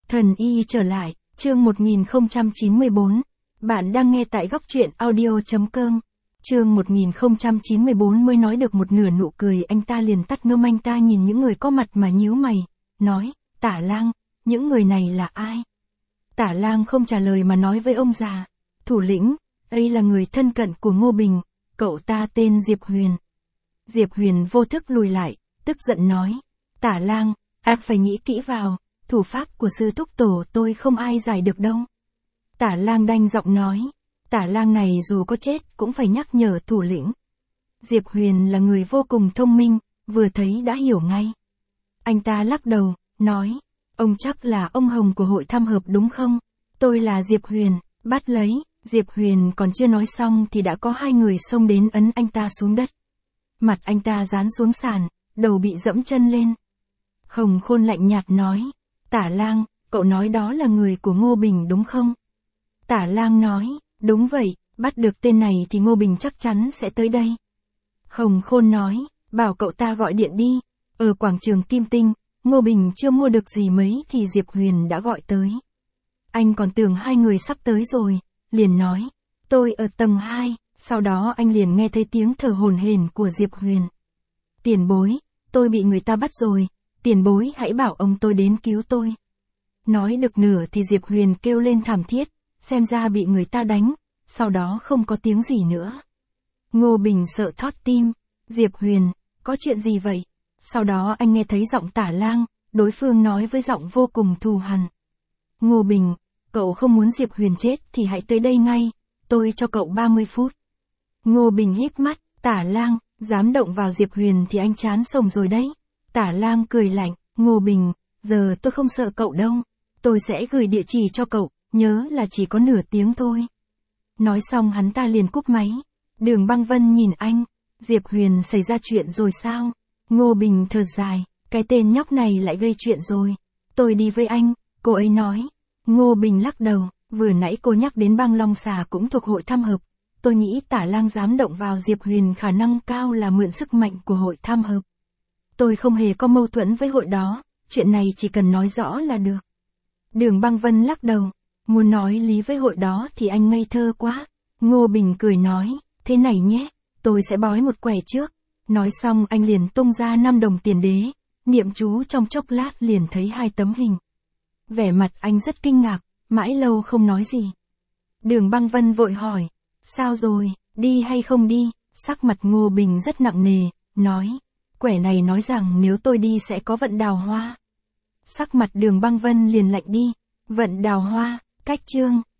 Thần y trở lại, chương 1094. Bạn đang nghe tại góc truyện audio.com. Chương 1094 mới nói được một nửa nụ cười anh ta liền tắt ngâm, anh ta nhìn những người có mặt mà nhíu mày, nói, Tả Lang, những người này là ai? Tả Lang không trả lời mà nói với ông già, thủ lĩnh, đây là người thân cận của Ngô Bình, cậu ta tên Diệp Huyền. Diệp Huyền vô thức lùi lại, tức giận nói, Tả Lang, phải nghĩ kỹ vào, thủ pháp của sư thúc tổ tôi không ai giải được đâu. Tả Lang đanh giọng nói, Tả Lang này dù có chết cũng phải nhắc nhở thủ lĩnh. Diệp Huyền là người vô cùng thông minh, vừa thấy đã hiểu ngay. Anh ta lắc đầu, nói, ông chắc là ông Hồng của hội tham hợp đúng không? Tôi là Diệp Huyền, bắt lấy. Diệp Huyền còn chưa nói xong thì đã có hai người xông đến ấn anh ta xuống đất. Mặt anh ta dán xuống sàn, đầu bị dẫm chân lên. Hồng Khôn lạnh nhạt nói, Tả Lang, cậu nói đó là người của Ngô Bình đúng không? Tả Lang nói, đúng vậy, bắt được tên này thì Ngô Bình chắc chắn sẽ tới đây. Hồng Khôn nói, bảo cậu ta gọi điện đi, ở quảng trường Kim Tinh, Ngô Bình chưa mua được gì mấy thì Diệp Huyền đã gọi tới. Anh còn tưởng hai người sắp tới rồi, liền nói, tôi ở tầng 2, sau đó anh liền nghe thấy tiếng thở hổn hển của Diệp Huyền. Tiền bối, tôi bị người ta bắt rồi, tiền bối hãy bảo ông tôi đến cứu tôi. Nói được nửa thì Diệp Huyền kêu lên thảm thiết, xem ra bị người ta đánh, sau đó không có tiếng gì nữa. Ngô Bình sợ thót tim, Diệp Huyền, có chuyện gì vậy? Sau đó anh nghe thấy giọng Tả Lang, đối phương nói với giọng vô cùng thù hằn. Ngô Bình, cậu không muốn Diệp Huyền chết thì hãy tới đây ngay, tôi cho cậu 30 phút. Ngô Bình híp mắt, Tả Lang, dám động vào Diệp Huyền thì anh chán sống rồi đấy. Tả Lang cười lạnh, Ngô Bình, giờ tôi không sợ cậu đâu, tôi sẽ gửi địa chỉ cho cậu, nhớ là chỉ có nửa tiếng thôi. Nói xong hắn ta liền cúp máy. Đường Băng Vân nhìn anh, Diệp Huyền xảy ra chuyện rồi sao? Ngô Bình thở dài, cái tên nhóc này lại gây chuyện rồi. Tôi đi với anh, cô ấy nói. Ngô Bình lắc đầu, vừa nãy cô nhắc đến băng Long Xà cũng thuộc hội tham hợp. Tôi nghĩ Tả Lang dám động vào Diệp Huyền khả năng cao là mượn sức mạnh của hội tham hợp. Tôi không hề có mâu thuẫn với hội đó, chuyện này chỉ cần nói rõ là được. Đường Băng Vân lắc đầu, muốn nói lý với hội đó thì anh ngây thơ quá. Ngô Bình cười nói, thế này nhé, tôi sẽ bói một quẻ trước. Nói xong anh liền tung ra 5 đồng tiền đế, niệm chú trong chốc lát liền thấy 2 tấm hình. Vẻ mặt anh rất kinh ngạc, mãi lâu không nói gì. Đường Băng Vân vội hỏi, sao rồi, đi hay không đi? Sắc mặt Ngô Bình rất nặng nề, nói, quẻ này nói rằng nếu tôi đi sẽ có vận đào hoa. Sắc mặt Đường Băng Vân liền lạnh đi, vận đào hoa, cách chương.